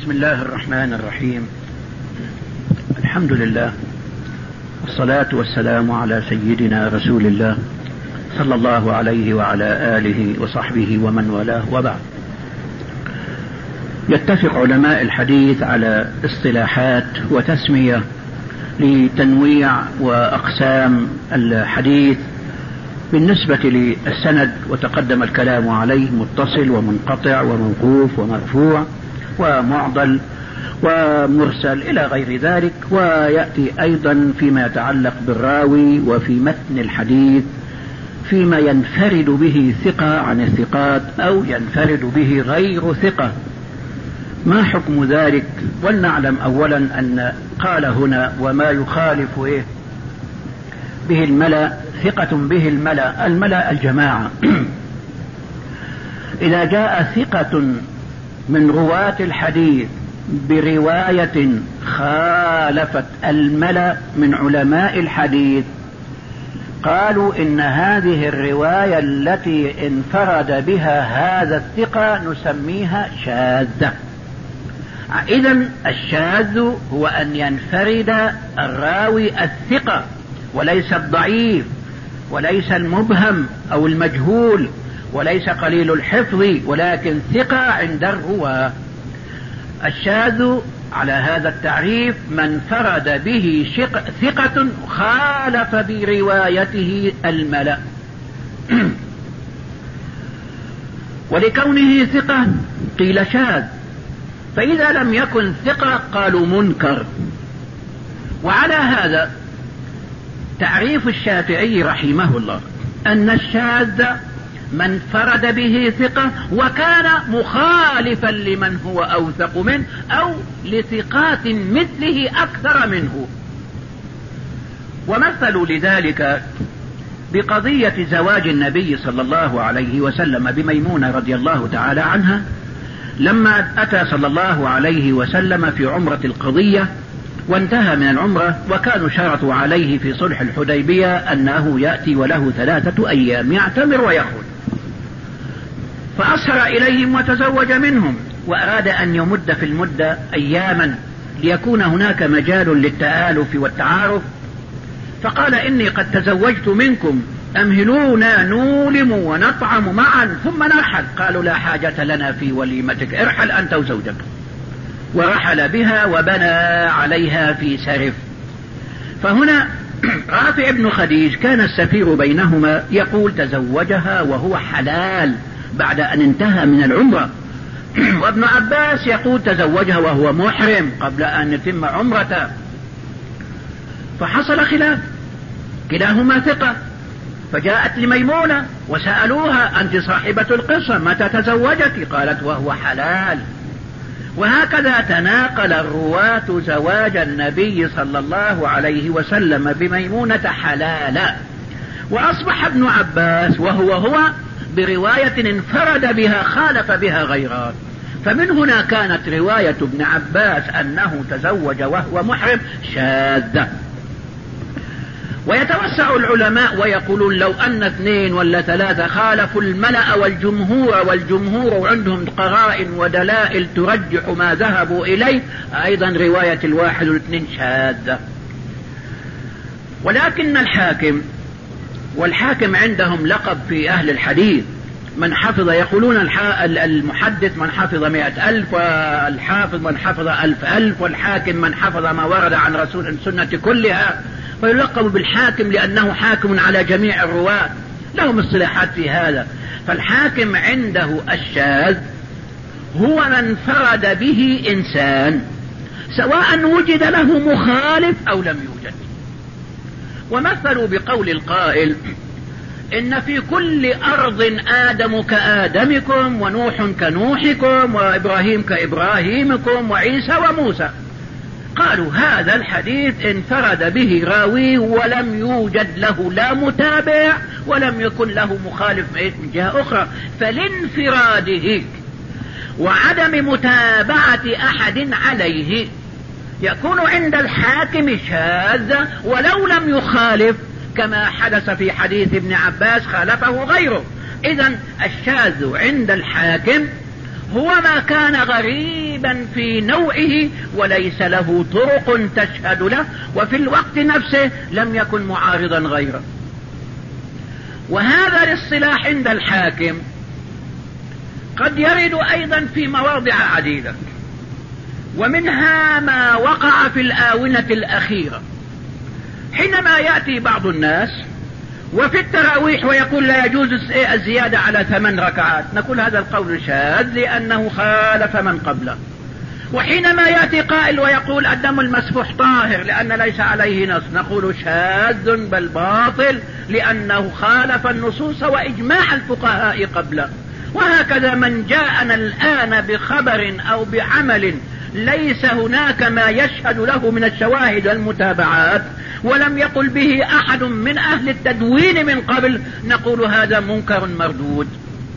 بسم الله الرحمن الرحيم. الحمد لله والصلاة والسلام على سيدنا رسول الله صلى الله عليه وعلى آله وصحبه ومن والاه، وبعد. يتفق علماء الحديث على اصطلاحات وتسمية لتنويع وأقسام الحديث بالنسبة للسند، وتقدم الكلام عليه متصل ومنقطع وموقوف ومرفوع ومعضل ومرسل إلى غير ذلك. ويأتي أيضا فيما يتعلق بالراوي وفي متن الحديث فيما ينفرد به ثقة عن الثقات أو ينفرد به غير ثقة، ما حكم ذلك؟ ولنعلم أولا أن قال هنا وما يخالف به الملأ، ثقة به الملأ، الملأ الجماعة. إذا جاء ثقة من رواة الحديث برواية خالفت الملأ من علماء الحديث، قالوا إن هذه الرواية التي انفرد بها هذا الثقة نسميها شاذة. إذن الشاذ هو أن ينفرد الراوي الثقة وليس الضعيف وليس المبهم أو المجهول وليس قليل الحفظ، ولكن ثقة عند الرواة. الشاذ على هذا التعريف من فرد به ثقة خالف بروايته الملأ. ولكونه ثقة قيل شاذ، فإذا لم يكن ثقة قالوا منكر. وعلى هذا تعريف الشافعي رحمه الله أن الشاذ من فرد به ثقة وكان مخالفا لمن هو أوثق منه أو لثقات مثله أكثر منه. ومثلوا لذلك بقضية زواج النبي صلى الله عليه وسلم بميمونة رضي الله تعالى عنها، لما أتى صلى الله عليه وسلم في عمرة القضية وانتهى من العمرة، وكانوا شرطوا عليه في صلح الحديبية أنه يأتي وله 3 أيام يعتمر ويخرج، فأسر إليهم وتزوج منهم، وأراد أن يمد في المدة أياما ليكون هناك مجال للتآلف والتعارف، فقال إني قد تزوجت منكم، أمهلونا نولم ونطعم معا ثم نرحل. قالوا لا حاجة لنا في وليمتك، ارحل أنت وزوجك. ورحل بها وبنى عليها في سرف. فهنا رافع بن خديج كان السفير بينهما يقول تزوجها وهو حلال بعد أن انتهى من العمرة، وابن عباس يقول تزوجها وهو محرم قبل أن يتم عمرته. فحصل خلاف، كلاهما ثقة. فجاءت لميمونة وسألوها أنت صاحبة القصة متى تزوجت؟ قالت وهو حلال. وهكذا تناقل الرواة زواج النبي صلى الله عليه وسلم بميمونة حلالا. وأصبح ابن عباس وهو برواية انفرد بها خالف بها غيره، فمن هنا كانت رواية ابن عباس أنه تزوج وهو محرم شاذة. ويتوسع العلماء ويقولون لو أن 2 ولا 3 خالفوا الملأ والجمهور عندهم قرائن ودلائل ترجح ما ذهبوا إليه، أيضا رواية 1 و2 شاذة. ولكن والحاكم عندهم لقب في أهل الحديث، من حفظ، يقولون المحدث من حفظ 100,000، والحافظ من حفظ 1000,000، والحاكم من حفظ ما ورد عن رسول السنة كلها، ويلقب بالحاكم لأنه حاكم على جميع الرواة، لهم اصطلاحات في هذا. فالحاكم عنده الشاذ هو من فرد به إنسان سواء وجد له مخالف أو لم يوجد. ومثلوا بقول القائل إن في كل أرض آدم كآدمكم ونوح كنوحكم وإبراهيم كإبراهيمكم وعيسى وموسى. قالوا هذا الحديث انفرد به راوي ولم يوجد له لا متابع ولم يكن له مخالف من جهة أخرى، فلانفراده وعدم متابعة أحد عليه يكون عند الحاكم شاذ ولو لم يخالف، كما حدث في حديث ابن عباس خالفه غيره. إذن الشاذ عند الحاكم هو ما كان غريبا في نوعه وليس له طرق تشهد له، وفي الوقت نفسه لم يكن معارضا غيره. وهذا الاصطلاح عند الحاكم قد يرد أيضا في مواضع عديدة، ومنها ما وقع في الآونة الأخيرة حينما يأتي بعض الناس وفي التراويح ويقول لا يجوز الزيادة على 8 ركعات، نقول هذا القول شاذ لأنه خالف من قبله. وحينما يأتي قائل ويقول الدم المسفوح طاهر لأن ليس عليه نص، نقول شاذ بل باطل لأنه خالف النصوص وإجماع الفقهاء قبله. وهكذا من جاءنا الآن بخبر أو بعمل ليس هناك ما يشهد له من الشواهد والمتابعات ولم يقل به أحد من أهل التدوين من قبل، نقول هذا منكر مردود.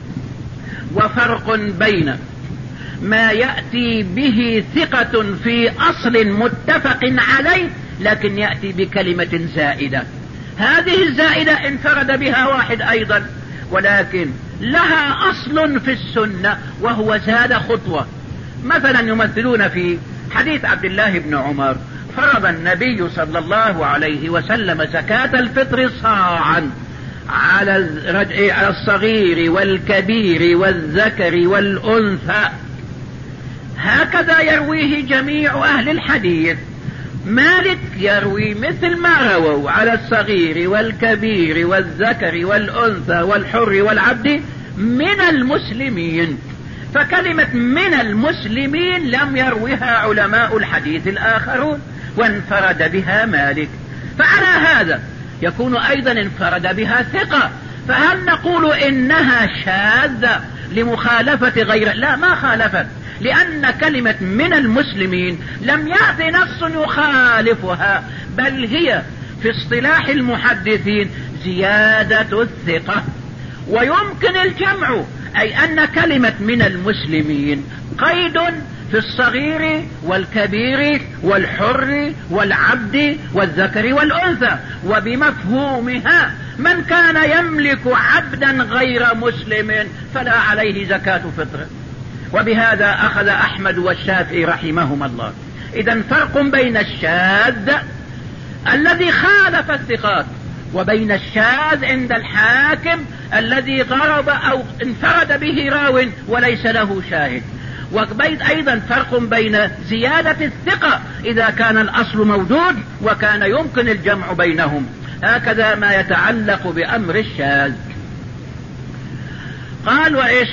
وفرق بين ما يأتي به ثقة في أصل متفق عليه لكن يأتي بكلمة زائدة، هذه الزائدة انفرد بها واحد أيضا ولكن لها أصل في السنة وهو زاد خطوة. مثلا يمثلون في حديث عبد الله بن عمر فرض النبي صلى الله عليه وسلم زكاة الفطر صاعا على الصغير والكبير والذكر والأنثى، هكذا يرويه جميع أهل الحديث. مالك يروي مثل ما رووا على الصغير والكبير والذكر والأنثى والحر والعبد من المسلمين، فكلمة من المسلمين لم يروها علماء الحديث الآخرون وانفرد بها مالك، فعلى هذا يكون أيضا انفرد بها ثقة، فهل نقول إنها شاذة لمخالفة غيره؟ لا، ما خالفت، لأن كلمة من المسلمين لم يأتي نص يخالفها، بل هي في اصطلاح المحدثين زيادة الثقة. ويمكن الجمع، أي أن كلمة من المسلمين قيد في الصغير والكبير والحر والعبد والذكر والأنثى، وبمفهومها من كان يملك عبدا غير مسلم فلا عليه زكاة فطر. وبهذا أخذ أحمد والشافعي رحمهما الله. إذن فرق بين الشاذ الذي خالف الثقات وبين الشاذ عند الحاكم الذي غرب أو انفرد به راو وليس له شاهد. وبين أيضا فرق بين زيادة الثقة إذا كان الأصل موجود وكان يمكن الجمع بينهم. هكذا ما يتعلق بأمر الشاذ. قال وإيش؟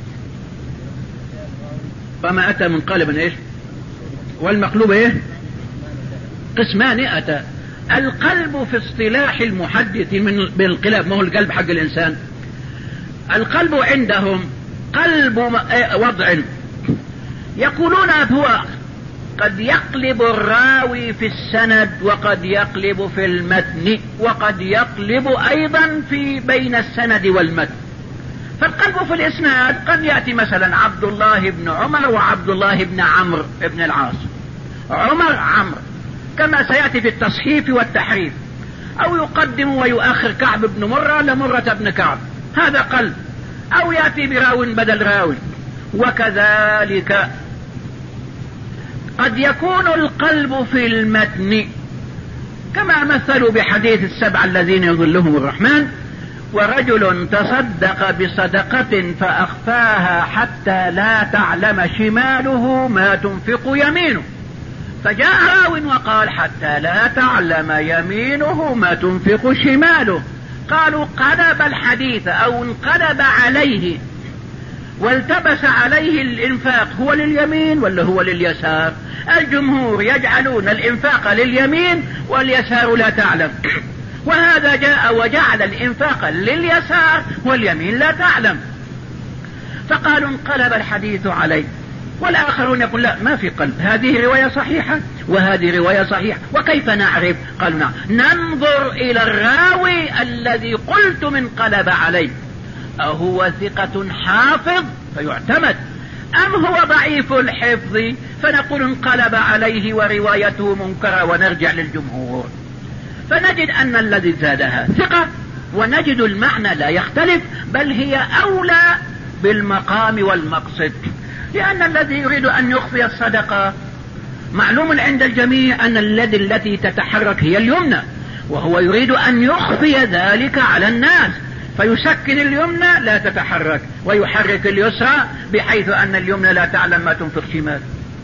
فما أتى منقلبا إيش؟ والمقلوب إيه؟ قسمان أتى. القلب في اصطلاح المحدث بالانقلاب، ما هو القلب حق الإنسان؟ القلب عندهم قلب وضع، يقولون هو قد يقلب الراوي في السند وقد يقلب في المتن وقد يقلب أيضا في بين السند والمتن. فالقلب في الإسناد قد يأتي مثلا عبد الله بن عمر وعبد الله بن عمرو بن العاص، عمر عمرو، كما سيأتي في التصحيف والتحريف، أو يقدم ويؤخر كعب بن مرة لمرة بن كعب، هذا قلب، أو يأتي براو بدل راو. وكذلك قد يكون القلب في المتن كما مثلوا بحديث السبع الذين يظلهم الرحمن: ورجل تصدق بصدقة فأخفاها حتى لا تعلم شماله ما تنفق يمينه، فجاء راو وقال حتى لا تعلم يمينه ما تنفق شماله، قالوا قلب الحديث أو انقلب عليه والتبس عليه الإنفاق، هو لليمين ولا هو لليسار؟ الجمهور يجعلون الإنفاق لليمين واليسار لا تعلم، وهذا جاء وجعل الإنفاق لليسار واليمين لا تعلم، فقالوا انقلب الحديث عليه. والآخرون يقول لا، ما في قلب، هذه رواية صحيحة وهذه رواية صحيحة. وكيف نعرف؟ قالوا ننظر إلى الراوي الذي قلت من قلب عليه، أهو ثقة حافظ فيعتمد أم هو ضعيف الحفظ فنقول انقلب عليه وروايته منكرة ونرجع للجمهور، فنجد أن الذي زادها ثقة، ونجد المعنى لا يختلف بل هي أولى بالمقام والمقصد. لأن الذي يريد أن يخفي الصدقة معلوم عند الجميع أن اليد التي تتحرك هي اليمنى، وهو يريد أن يخفي ذلك على الناس، فيسكن اليمنى لا تتحرك ويحرك اليسرى بحيث أن اليمنى لا تعلم ما تنفق شمال.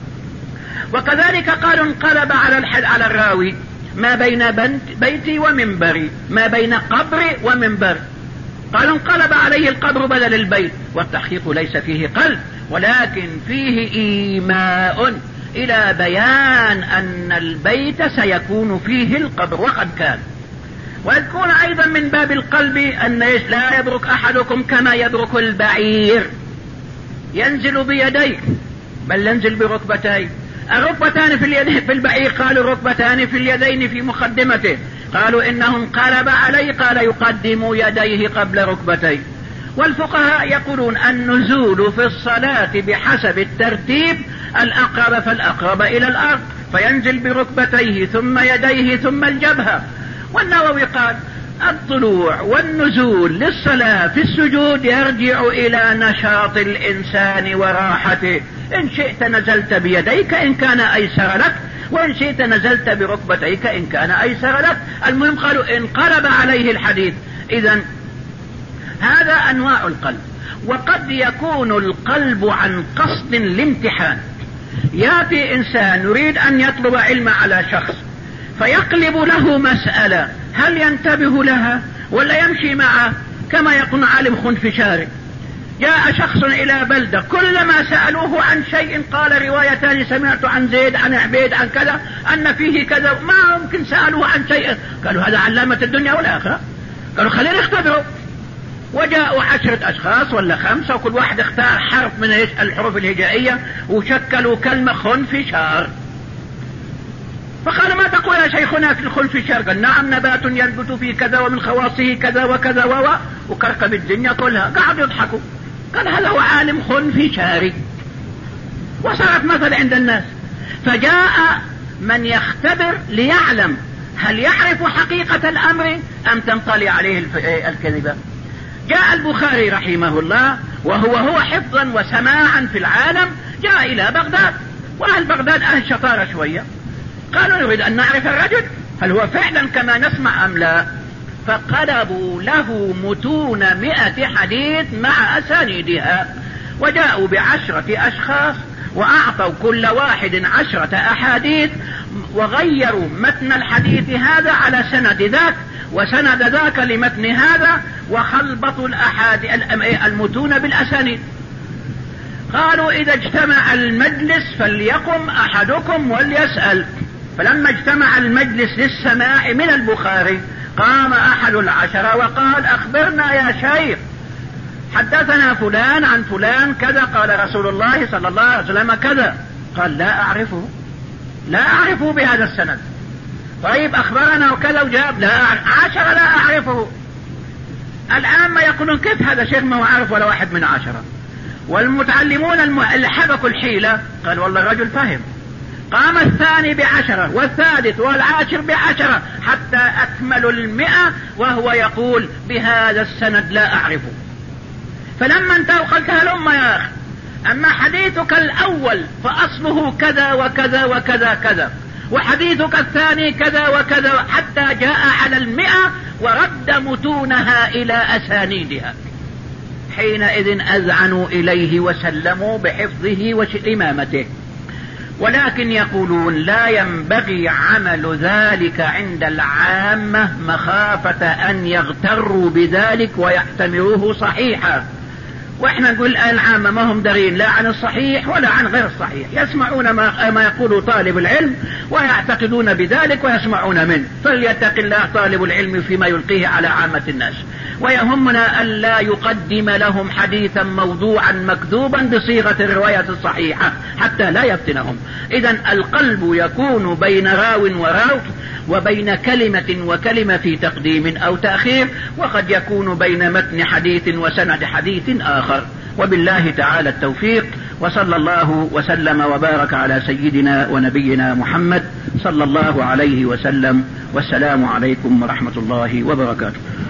وكذلك قالوا انقلب على الراوي ما بين بيتي ومنبري، ما بين قبري ومنبر. قالوا انقلب عليه القبر بدل البيت، والتحقيق ليس فيه قلب ولكن فيه إيماء إلى بيان أن البيت سيكون فيه القبر وقد كان. ويكون أيضا من باب القلب أن لا يبرك أحدكم كما يبرك البعير، ينزل بيديه بل ينزل بركبتيه. الركبتان في البعير، قالوا الركبتان في اليدين في مقدمته، قالوا إنه انقلب عليه، قال يقدم يديه قبل ركبتيه. والفقهاء يقولون النزول في الصلاة بحسب الترتيب، الأقرب فالأقرب إلى الأرض، فينزل بركبتيه ثم يديه ثم الجبهة. والنووي قال الطلوع والنزول للصلاة في السجود يرجع إلى نشاط الإنسان وراحته، إن شئت نزلت بيديك إن كان أيسر لك، وإن شئت نزلت بركبتيك إن كان أيسر لك. المهم قالوا انقلب عليه الحديث. إذن هذا أنواع القلب. وقد يكون القلب عن قصد الامتحان، يأتي إنسان يريد أن يطلب علم على شخص فيقلب له مسألة، هل ينتبه لها ولا يمشي معه؟ كما يكون عالم خنفشاري، جاء شخص إلى بلدة كلما سألوه عن شيء قال روايتان سمعت عن زيد عن عبيد عن كذا أن فيه كذا، ما ممكن سألوه عن شيء. قالوا هذا علامة الدنيا والآخرة، قالوا خلينا نختبره. وجاءوا 10 أشخاص ولا 5، وكل واحد اختار حرف من الحروف الهجائية وشكلوا كلمة خنفشار. فقال ما تقول يا شيخنا في الخنفشار؟ قال نعم نبات ينبت في كذا ومن خواصه كذا وكذا وكركب الدنيا كلها. قعدوا يضحكوا، قال هذا هو عالم خنفشاري. وصارت مثل عند الناس. فجاء من يختبر ليعلم هل يعرف حقيقة الأمر أم تنطلي عليه الكذبة. جاء البخاري رحمه الله وهو حفظا وسماعا في العالم، جاء إلى بغداد، وأهل بغداد أهل شطارة شوية، قالوا نريد أن نعرف الرجل هل هو فعلا كما نسمع أم لا. فقلبوا له متون 100 حديث مع أسانيدها، وجاءوا ب10 أشخاص وأعطوا كل واحد 10 أحاديث، وغيروا متن الحديث هذا على سند ذاك وسند ذاك لمتن هذا، وخلبطوا المتون بالأسانيد. قالوا إذا اجتمع المجلس فليقم أحدكم وليسأل. فلما اجتمع المجلس للسماع من البخاري قام أحد 10 وقال أخبرنا يا شيخ، حدثنا فلان عن فلان كذا، قال رسول الله صلى الله عليه وسلم كذا. قال لا أعرفه بهذا السند. طيب أخبرنا وكذا وجاب لا 10 لا أعرفه. الآن ما يقولون كيف هذا شيخ ما هو عارف ولا واحد من 10؟ والمتعلمون اللي حبكوا الحيلة قال والله الرجل فهم. قام الثاني 10 والثالث والعاشر 10 حتى أكملوا 100 وهو يقول بهذا السند لا أعرفه. فلما انتهوا قلت هلم يا أخي، أما حديثك الأول فأصله كذا وكذا وكذا كذا، وحديثك الثاني كذا وكذا، حتى جاء على 100 ورد متونها إلى أسانيدها. حينئذ أذعنوا إليه وسلموا بحفظه وإمامته. ولكن يقولون لا ينبغي عمل ذلك عند العامة مخافة أن يغتروا بذلك ويحتمروه صحيحا. واحنا نقول العامة ما هم دارين لا عن الصحيح ولا عن غير الصحيح، يسمعون ما يقول طالب العلم ويعتقدون بذلك ويسمعون منه. فليتق الله طالب العلم فيما يلقيه على عامة الناس. ويهمنا ألا يقدم لهم حديثا موضوعا مكذوبا بصيغة الرواية الصحيحة حتى لا يفتنهم. إذن القلب يكون بين راو وراو، وبين كلمة وكلمة في تقديم أو تأخير، وقد يكون بين متن حديث وسند حديث آخر. وبالله تعالى التوفيق، وصلى الله وسلم وبارك على سيدنا ونبينا محمد صلى الله عليه وسلم. والسلام عليكم ورحمة الله وبركاته.